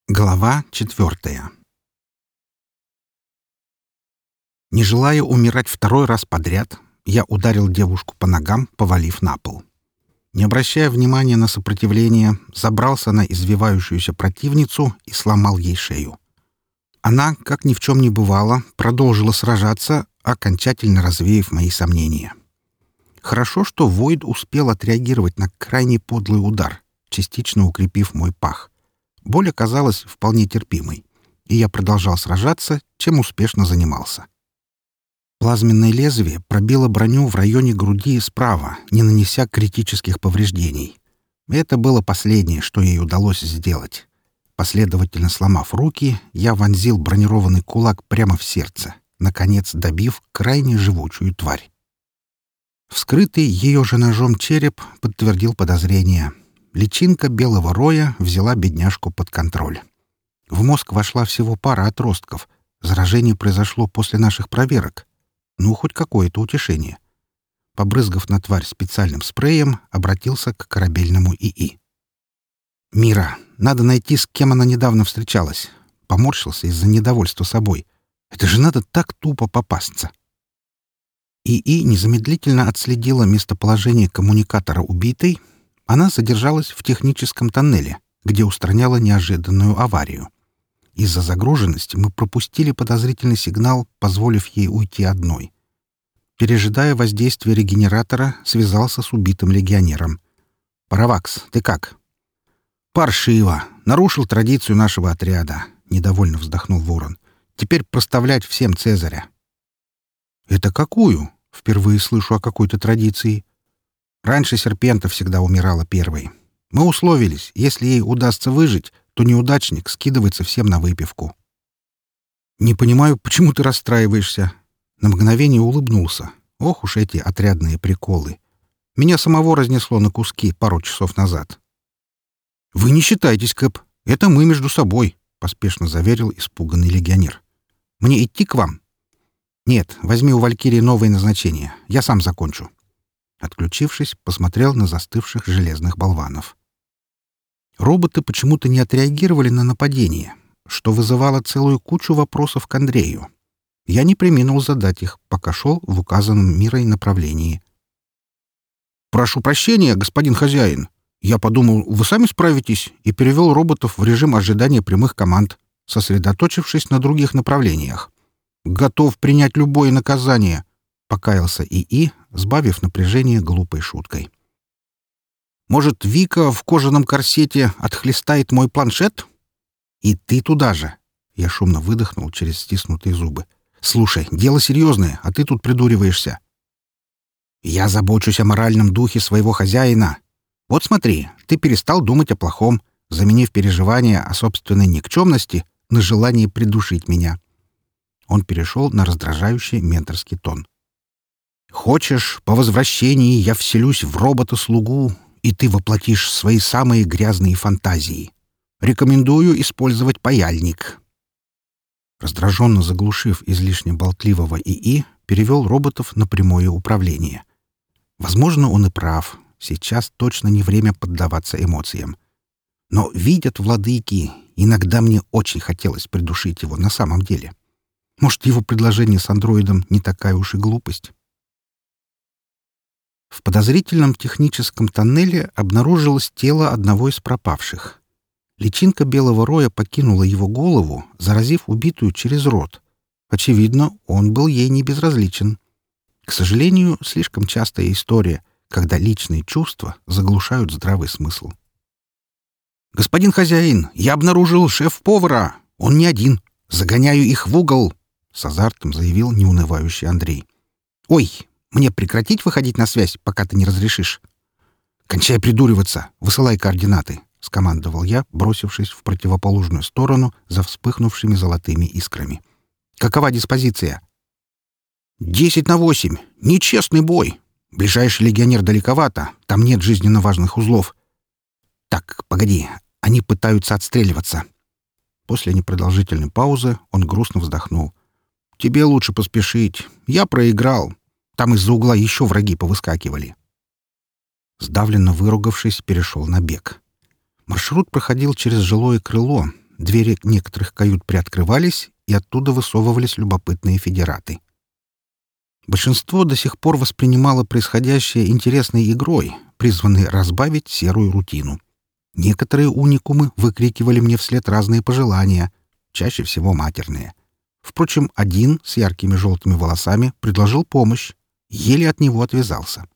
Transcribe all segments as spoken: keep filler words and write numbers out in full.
Глава четвертая. Не желая умирать второй раз подряд, я ударил девушку по ногам, повалив на пол. Не обращая внимания на сопротивление, забрался на извивающуюся противницу и сломал ей шею. Она, как ни в чем не бывало, продолжила сражаться, окончательно развеяв мои сомнения. Хорошо, что Войд успел отреагировать на крайне подлый удар, частично укрепив мой пах. Боль оказалась вполне терпимой, и я продолжал сражаться, чем успешно занимался. Плазменное лезвие пробило броню в районе груди справа, не нанеся критических повреждений. Это было последнее, что ей удалось сделать. Последовательно сломав руки, я вонзил бронированный кулак прямо в сердце, наконец добив крайне живучую тварь. Вскрытый ее же ножом череп подтвердил подозрения. Личинка белого роя взяла бедняжку под контроль. В мозг вошла всего пара отростков. Заражение произошло после наших проверок. Ну, хоть какое-то утешение. Побрызгав на тварь специальным спреем, обратился к корабельному ИИ. «Мира, надо найти, с кем она недавно встречалась». Поморщился из-за недовольства собой. «Это же надо так тупо попасться». ИИ незамедлительно отследила местоположение коммуникатора убитой. Она задержалась в техническом тоннеле, где устраняла неожиданную аварию. Из-за загруженности мы пропустили подозрительный сигнал, позволив ей уйти одной. Пережидая воздействие регенератора, связался с убитым легионером. «Паравакс, ты как?» «Паршиво. Нарушил традицию нашего отряда», — недовольно вздохнул Ворон. «Теперь проставлять всем Цезаря». «Это какую?» — впервые слышу о какой-то традиции. Раньше Серпента всегда умирала первой. Мы условились, если ей удастся выжить, то неудачник скидывается всем на выпивку. «Не понимаю, почему ты расстраиваешься?» На мгновение улыбнулся. Ох уж эти отрядные приколы. Меня самого разнесло на куски пару часов назад. «Вы не считайтесь, Кэп. Это мы между собой», — поспешно заверил испуганный легионер. «Мне идти к вам?» «Нет, возьми у Валькирии новое назначение. Я сам закончу». Отключившись, посмотрел на застывших железных болванов. Роботы почему-то не отреагировали на нападение, что вызывало целую кучу вопросов к Андрею. Я не преминул задать их, пока шел в указанном Мирой направлении. «Прошу прощения, господин хозяин. Я подумал, вы сами справитесь, и перевел роботов в режим ожидания прямых команд, сосредоточившись на других направлениях. Готов принять любое наказание», — покаялся ИИ, сбавив напряжение глупой шуткой. «Может, Вика в кожаном корсете отхлестает мой планшет? И ты туда же!» Я шумно выдохнул через стиснутые зубы. «Слушай, дело серьезное, а ты тут придуриваешься. Я забочусь о моральном духе своего хозяина. Вот смотри, ты перестал думать о плохом, заменив переживания о собственной никчемности на желание придушить меня». Он перешел на раздражающий менторский тон. «Хочешь, по возвращении я вселюсь в робота-слугу, и ты воплотишь свои самые грязные фантазии. Рекомендую использовать паяльник». Раздраженно заглушив излишне болтливого ИИ, перевел роботов на прямое управление. Возможно, он и прав. Сейчас точно не время поддаваться эмоциям. Но, видят владыки, иногда мне очень хотелось придушить его на самом деле. Может, его предложение с андроидом не такая уж и глупость? В подозрительном техническом тоннеле обнаружилось тело одного из пропавших. Личинка белого роя покинула его голову, заразив убитую через рот. Очевидно, он был ей не безразличен. К сожалению, слишком частая история, когда личные чувства заглушают здравый смысл. «Господин хозяин, я обнаружил шеф-повара! Он не один! Загоняю их в угол!» — с азартом заявил неунывающий Андрей. «Ой, мне прекратить выходить на связь, пока ты не разрешишь?» «Кончай придуриваться! Высылай координаты!» — скомандовал я, бросившись в противоположную сторону за вспыхнувшими золотыми искрами. «Какова диспозиция?» «Десять на восемь! Нечестный бой! Ближайший легионер далековато, там нет жизненно важных узлов. Так, погоди, они пытаются отстреливаться». После непродолжительной паузы он грустно вздохнул. «Тебе лучше поспешить. Я проиграл. Там из-за угла еще враги повыскакивали». Сдавленно выругавшись, перешел на бег. Маршрут проходил через жилое крыло, Двери некоторых кают приоткрывались, и оттуда высовывались любопытные федераты. Большинство до сих пор воспринимало происходящее интересной игрой, призванной разбавить серую рутину. Некоторые уникумы выкрикивали мне вслед разные пожелания, чаще всего матерные. Впрочем, один с яркими желтыми волосами предложил помощь, еле от него отвязался.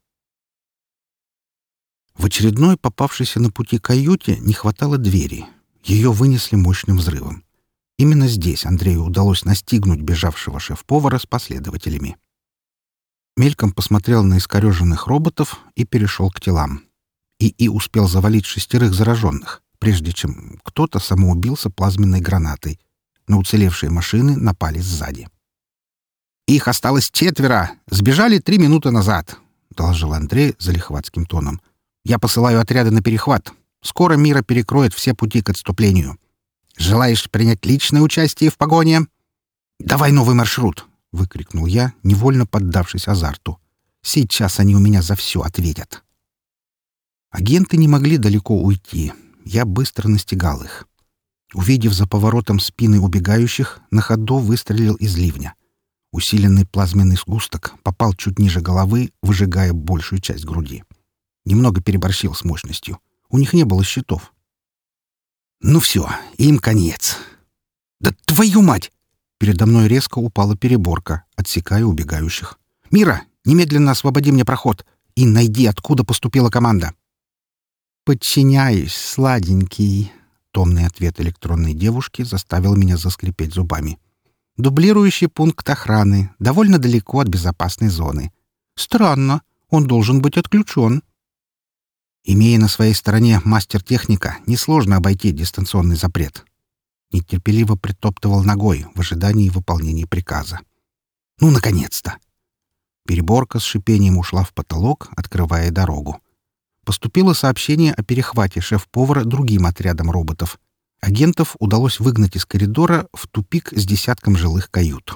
В очередной попавшейся на пути каюте не хватало двери. Ее вынесли мощным взрывом. Именно здесь Андрею удалось настигнуть бежавшего шеф-повара с последователями. Мельком посмотрел на искореженных роботов и перешел к телам. ИИ успел завалить шестерых зараженных, прежде чем кто-то самоубился плазменной гранатой. На уцелевшие машины напали сзади. «Их осталось четверо! Сбежали три минуты назад!» — доложил Андрей залихватским тоном. «Я посылаю отряды на перехват. Скоро Мира перекроет все пути к отступлению. Желаешь принять личное участие в погоне?» «Давай новый маршрут!» — выкрикнул я, невольно поддавшись азарту. «Сейчас они у меня за все ответят». Агенты не могли далеко уйти. Я быстро настигал их. Увидев за поворотом спины убегающих, на ходу выстрелил из ливня. Усиленный плазменный сгусток попал чуть ниже головы, выжигая большую часть груди. Немного переборщил с мощностью. У них не было щитов. «Ну все, им конец». «Да твою мать!» Передо мной резко упала переборка, отсекая убегающих. «Мира, немедленно освободи мне проход и найди, откуда поступила команда». «Подчиняюсь, сладенький». Томный ответ электронной девушки заставил меня заскрипеть зубами. «Дублирующий пункт охраны, довольно далеко от безопасной зоны. Странно, он должен быть отключен». Имея на своей стороне мастер-техника, несложно обойти дистанционный запрет. Нетерпеливо притоптывал ногой в ожидании выполнения приказа. «Ну, наконец-то!» Переборка с шипением ушла в потолок, открывая дорогу. Поступило сообщение о перехвате шеф-повара другим отрядом роботов. Агентов удалось выгнать из коридора в тупик с десятком жилых кают.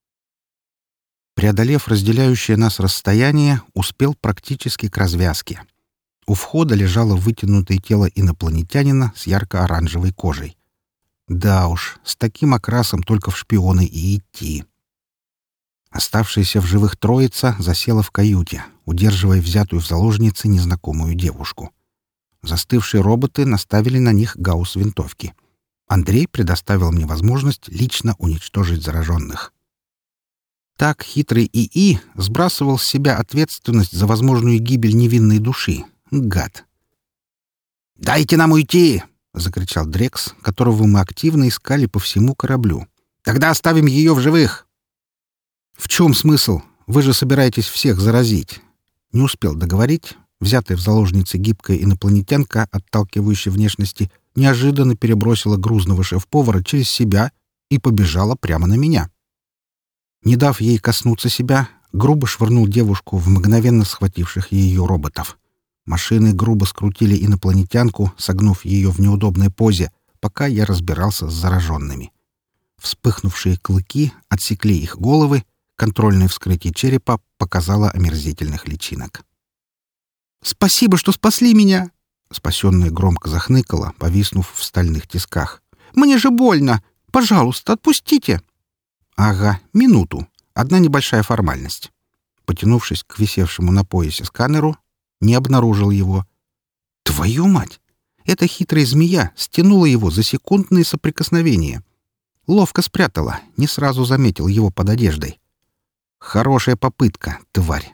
Преодолев разделяющее нас расстояние, успел практически к развязке. У входа лежало вытянутое тело инопланетянина с ярко-оранжевой кожей. Да уж, с таким окрасом только в шпионы и идти. Оставшаяся в живых троица засела в каюте, удерживая взятую в заложницы незнакомую девушку. Застывшие роботы наставили на них гаусс-винтовки. Андрей предоставил мне возможность лично уничтожить зараженных. Так хитрый ИИ сбрасывал с себя ответственность за возможную гибель невинной души. Гад! «Дайте нам уйти!» — закричал Дрекс, которого мы активно искали по всему кораблю. «Тогда оставим ее в живых!» «В чем смысл? Вы же собираетесь всех заразить!» Не успел договорить. Взятая в заложницы гибкая инопланетянка, отталкивающей внешности, неожиданно перебросила грузного шеф-повара через себя и побежала прямо на меня. Не дав ей коснуться себя, грубо швырнул девушку в мгновенно схвативших ее роботов. Машины грубо скрутили инопланетянку, согнув ее в неудобной позе, пока я разбирался с зараженными. Вспыхнувшие клыки отсекли их головы, контрольное вскрытие черепа показало омерзительных личинок. «Спасибо, что спасли меня!» Спасенная громко захныкала, повиснув в стальных тисках. «Мне же больно! Пожалуйста, отпустите!» «Ага, минуту. Одна небольшая формальность». Потянувшись к висевшему на поясе сканеру, не обнаружил его. «Твою мать! Эта хитрая змея стянула его за секундные соприкосновения. Ловко спрятала, не сразу заметил его под одеждой. Хорошая попытка, тварь!»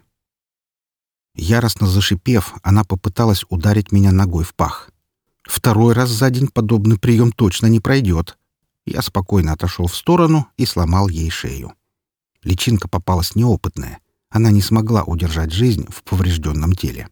Яростно зашипев, она попыталась ударить меня ногой в пах. Второй раз за день подобный прием точно не пройдет. Я спокойно отошел в сторону и сломал ей шею. Личинка попалась неопытная. Она не смогла удержать жизнь в поврежденном теле.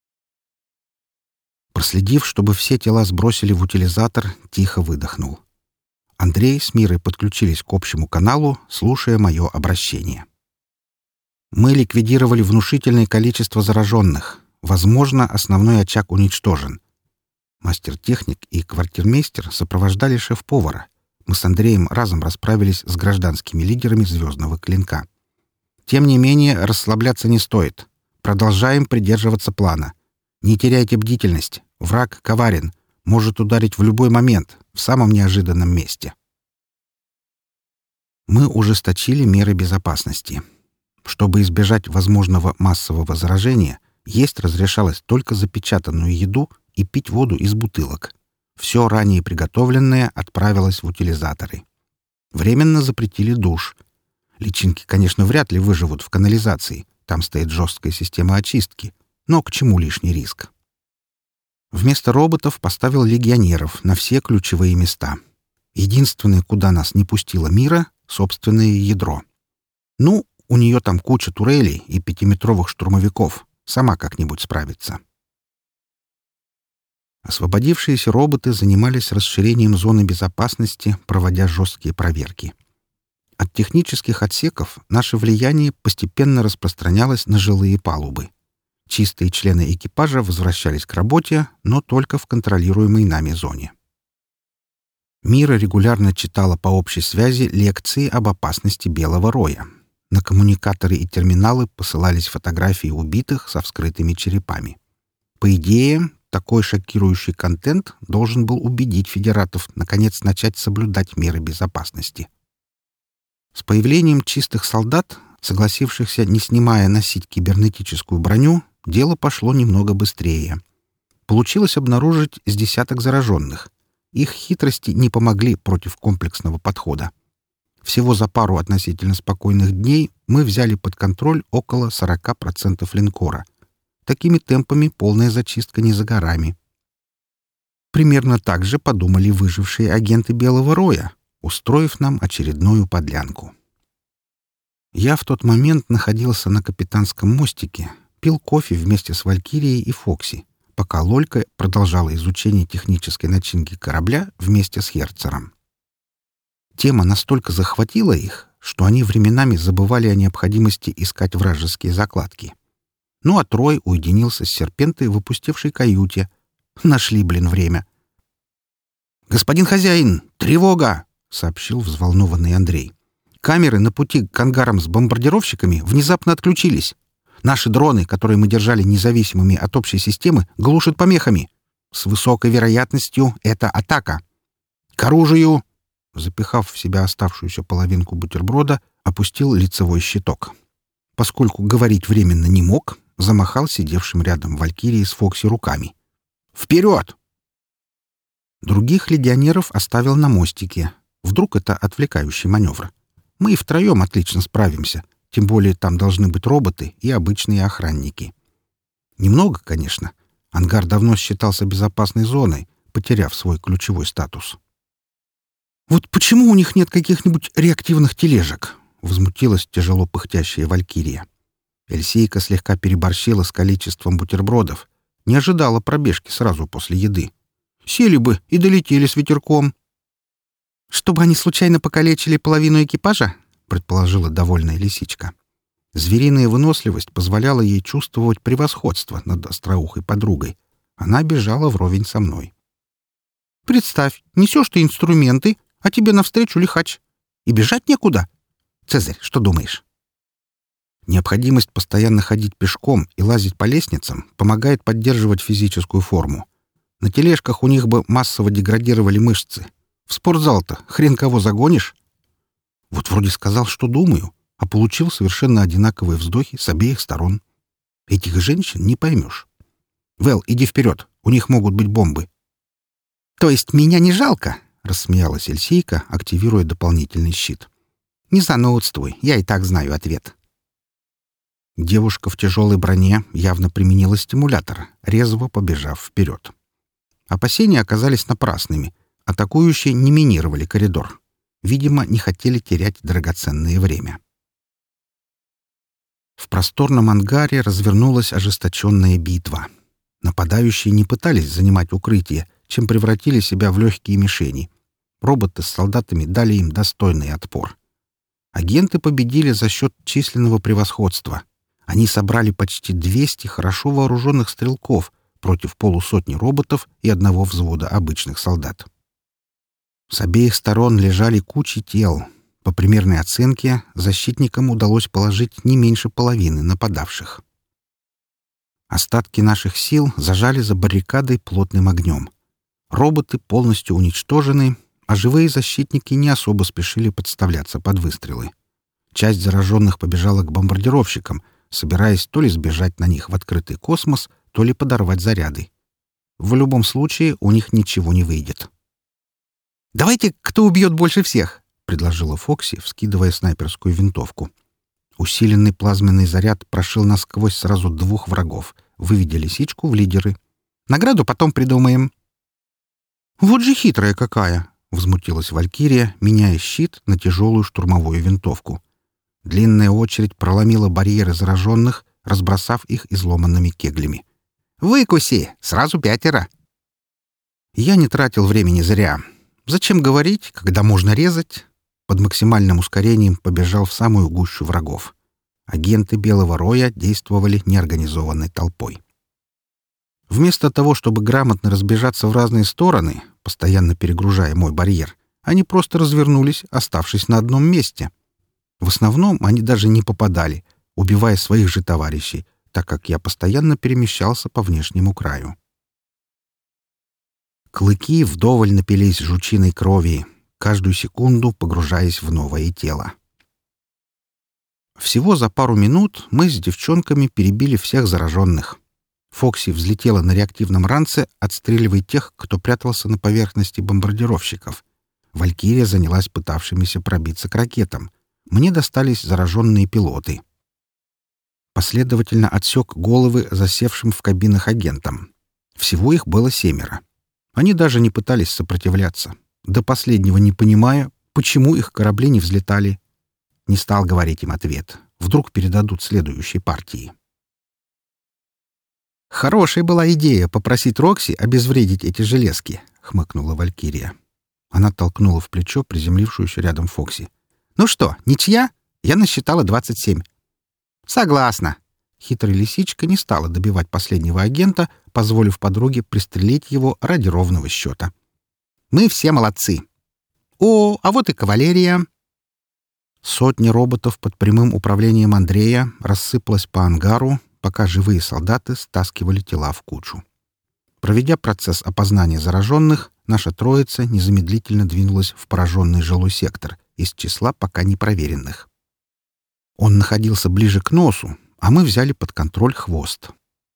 Проследив, чтобы все тела сбросили в утилизатор, тихо выдохнул. Андрей с Мирой подключились к общему каналу, слушая мое обращение. Мы ликвидировали внушительное количество зараженных. Возможно, основной очаг уничтожен. Мастер-техник и квартирмейстер сопровождали шеф-повара. Мы с Андреем разом расправились с гражданскими лидерами «Звездного клинка». Тем не менее, расслабляться не стоит. Продолжаем придерживаться плана. Не теряйте бдительность. Враг коварен. Может ударить в любой момент. в самом неожиданном месте. Мы ужесточили меры безопасности. Чтобы избежать возможного массового заражения, есть разрешалось только запечатанную еду и пить воду из бутылок. Все ранее приготовленное отправилось в утилизаторы. Временно запретили душ. Личинки, конечно, вряд ли выживут в канализации. Там стоит жесткая система очистки. Но к чему лишний риск? Вместо роботов поставил легионеров на все ключевые места. Единственное, куда нас не пустила Мира — собственное ядро. Ну, у нее там куча турелей и пятиметровых штурмовиков. Сама как-нибудь справится. Освободившиеся роботы занимались расширением зоны безопасности, проводя жесткие проверки. От технических отсеков наше влияние постепенно распространялось на жилые палубы. Чистые члены экипажа возвращались к работе, но только в контролируемой нами зоне. Мира регулярно читала по общей связи лекции об опасности Белого Роя. На коммуникаторы и терминалы посылались фотографии убитых со вскрытыми черепами. По идее, такой шокирующий контент должен был убедить федератов наконец начать соблюдать меры безопасности. С появлением чистых солдат, согласившихся, не снимая, носить кибернетическую броню, дело пошло немного быстрее. Получилось обнаружить с десяток зараженных. Их хитрости не помогли против комплексного подхода. Всего за пару относительно спокойных дней мы взяли под контроль около сорок процентов линкора. Такими темпами полная зачистка не за горами. Примерно так же подумали выжившие агенты Белого Роя, устроив нам очередную подлянку. Я в тот момент находился на капитанском мостике, пил кофе вместе с Валькирией и Фокси, пока Лолька продолжала изучение технической начинки корабля вместе с Херцером. Тема настолько захватила их, что они временами забывали о необходимости искать вражеские закладки. Ну а Трой уединился с Серпентой в опустевшей каюте. Нашли, блин, время. «Господин хозяин, тревога!» — сообщил взволнованный Андрей. «Камеры на пути к ангарам с бомбардировщиками внезапно отключились. Наши дроны, которые мы держали независимыми от общей системы, глушат помехами. С высокой вероятностью это атака. К оружию!» Запихав в себя оставшуюся половинку бутерброда, опустил лицевой щиток. Поскольку говорить временно не мог, замахал сидевшим рядом Валькирии с Фокси руками. «Вперед!» Других легионеров оставил на мостике. Вдруг это отвлекающий маневр. Мы и втроем отлично справимся, тем более там должны быть роботы и обычные охранники. Немного, конечно. Ангар давно считался безопасной зоной, потеряв свой ключевой статус. «Вот почему у них нет каких-нибудь реактивных тележек?» — возмутилась тяжело пыхтящая Валькирия. Эльсейка слегка переборщила с количеством бутербродов. Не ожидала пробежки сразу после еды. Сели бы и долетели с ветерком. «Чтобы они случайно покалечили половину экипажа?» — предположила довольная лисичка. Звериная выносливость позволяла ей чувствовать превосходство над остроухой подругой. Она бежала вровень со мной. «Представь, несешь ты инструменты, а тебе навстречу лихач. И бежать некуда. Цезарь, что думаешь?» Необходимость постоянно ходить пешком и лазить по лестницам помогает поддерживать физическую форму. На тележках у них бы массово деградировали мышцы. В спортзал-то хрен кого загонишь. Вот вроде сказал, что думаю, а получил совершенно одинаковые вздохи с обеих сторон. Этих женщин не поймешь. «Вэл, иди вперед, у них могут быть бомбы». «То есть меня не жалко?» — рассмеялась Эльсейка, активируя дополнительный щит. «Не занудствуй, я и так знаю ответ». Девушка в тяжелой броне явно применила стимулятор, резво побежав вперед. Опасения оказались напрасными. Атакующие не минировали коридор. Видимо, не хотели терять драгоценное время. В просторном ангаре развернулась ожесточенная битва. Нападающие не пытались занимать укрытие, чем превратили себя в легкие мишени. Роботы с солдатами дали им достойный отпор. Агенты победили за счет численного превосходства. Они собрали почти двести хорошо вооруженных стрелков против полусотни роботов и одного взвода обычных солдат. С обеих сторон лежали кучи тел. По примерной оценке, защитникам удалось положить не меньше половины нападавших. Остатки наших сил зажали за баррикадой плотным огнем. Роботы полностью уничтожены, а живые защитники не особо спешили подставляться под выстрелы. Часть зараженных побежала к бомбардировщикам, собираясь то ли сбежать на них в открытый космос, то ли подорвать заряды. В любом случае у них ничего не выйдет. «Давайте, кто убьет больше всех!» — предложила Фокси, вскидывая снайперскую винтовку. Усиленный плазменный заряд прошил насквозь сразу двух врагов, выведя лисичку в лидеры. «Награду потом придумаем». «Вот же хитрая какая!» — возмутилась Валькирия, меняя щит на тяжелую штурмовую винтовку. Длинная очередь проломила барьеры зараженных, разбросав их изломанными кеглями. «Выкуси! Сразу пятеро!» Я не тратил времени зря. Зачем говорить, когда можно резать? Под максимальным ускорением побежал в самую гущу врагов. Агенты Белого Роя действовали неорганизованной толпой. Вместо того, чтобы грамотно разбежаться в разные стороны, постоянно перегружая мой барьер, они просто развернулись, оставшись на одном месте. В основном они даже не попадали, убивая своих же товарищей, так как я постоянно перемещался по внешнему краю. Клыки вдоволь напились жучиной крови, каждую секунду погружаясь в новое тело. Всего за пару минут мы с девчонками перебили всех зараженных. Фокси взлетела на реактивном ранце, отстреливая тех, кто прятался на поверхности бомбардировщиков. Валькирия занялась пытавшимися пробиться к ракетам. Мне достались зараженные пилоты. Последовательно отсек головы засевшим в кабинах агентам. Всего их было семеро. Они даже не пытались сопротивляться, до последнего не понимая, почему их корабли не взлетали. Не стал говорить им ответ. Вдруг передадут следующей партии. «Хорошая была идея попросить Рокси обезвредить эти железки», — хмыкнула Валькирия. Она толкнула в плечо приземлившуюся рядом Фокси. «Ну что, ничья? Я насчитала двадцать семь». «Согласна». Хитрая лисичка не стала добивать последнего агента, позволив подруге пристрелить его ради ровного счета. «Мы все молодцы». «О, а вот и кавалерия». Сотни роботов под прямым управлением Андрея рассыпалась по ангару, пока живые солдаты стаскивали тела в кучу. Проведя процесс опознания зараженных, наша троица незамедлительно двинулась в пораженный жилой сектор из числа пока непроверенных. Он находился ближе к носу, а мы взяли под контроль хвост.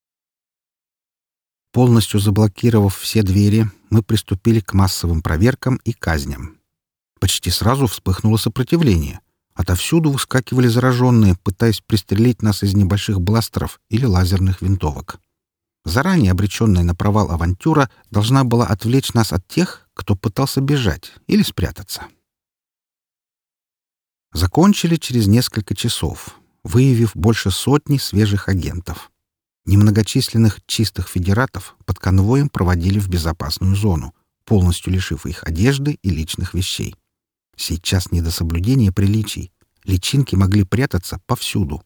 Полностью заблокировав все двери, мы приступили к массовым проверкам и казням. Почти сразу вспыхнуло сопротивление. Отовсюду выскакивали зараженные, пытаясь пристрелить нас из небольших бластеров или лазерных винтовок. Заранее обреченная на провал авантюра должна была отвлечь нас от тех, кто пытался бежать или спрятаться. Закончили через несколько часов, выявив больше сотни свежих агентов. Немногочисленных чистых федератов под конвоем проводили в безопасную зону, полностью лишив их одежды и личных вещей. Сейчас не до соблюдения приличий. Личинки могли прятаться повсюду.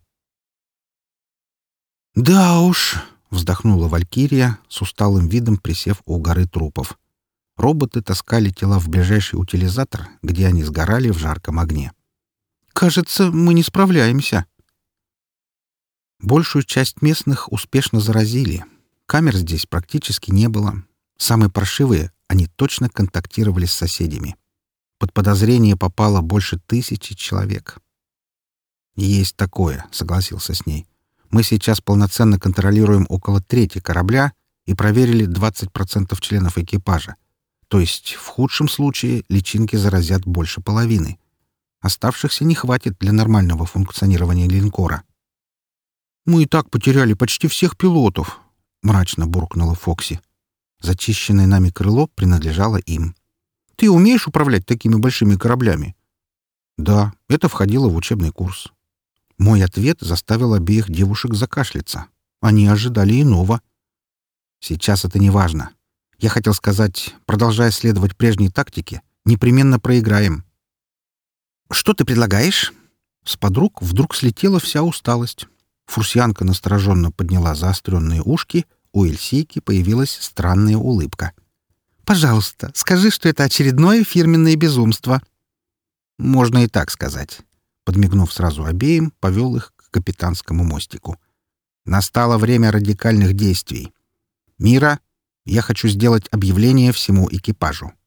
«Да уж», — вздохнула Валькирия, с усталым видом присев у горы трупов. Роботы таскали тела в ближайший утилизатор, где они сгорали в жарком огне. «Кажется, мы не справляемся». Большую часть местных успешно заразили. Камер здесь практически не было. Самые паршивые, они точно контактировали с соседями. Под подозрение попало больше тысячи человек. «Есть такое», — согласился с ней. «Мы сейчас полноценно контролируем около трети корабля и проверили двадцать процентов членов экипажа. То есть в худшем случае личинки заразят больше половины. Оставшихся не хватит для нормального функционирования линкора». «Мы и так потеряли почти всех пилотов», — мрачно буркнула Фокси. Зачищенное нами крыло принадлежало им. «Ты умеешь управлять такими большими кораблями?» «Да, это входило в учебный курс». Мой ответ заставил обеих девушек закашляться. Они ожидали иного. «Сейчас это не важно. Я хотел сказать, продолжая следовать прежней тактике, непременно проиграем». «Что ты предлагаешь?» С подруг вдруг слетела вся усталость. Фурсианка настороженно подняла заостренные ушки, у Эльсейки появилась странная улыбка. «Пожалуйста, скажи, что это очередное фирменное безумство». «Можно и так сказать». Подмигнув сразу обеим, повел их к капитанскому мостику. «Настало время радикальных действий. Мира, Я хочу сделать объявление всему экипажу.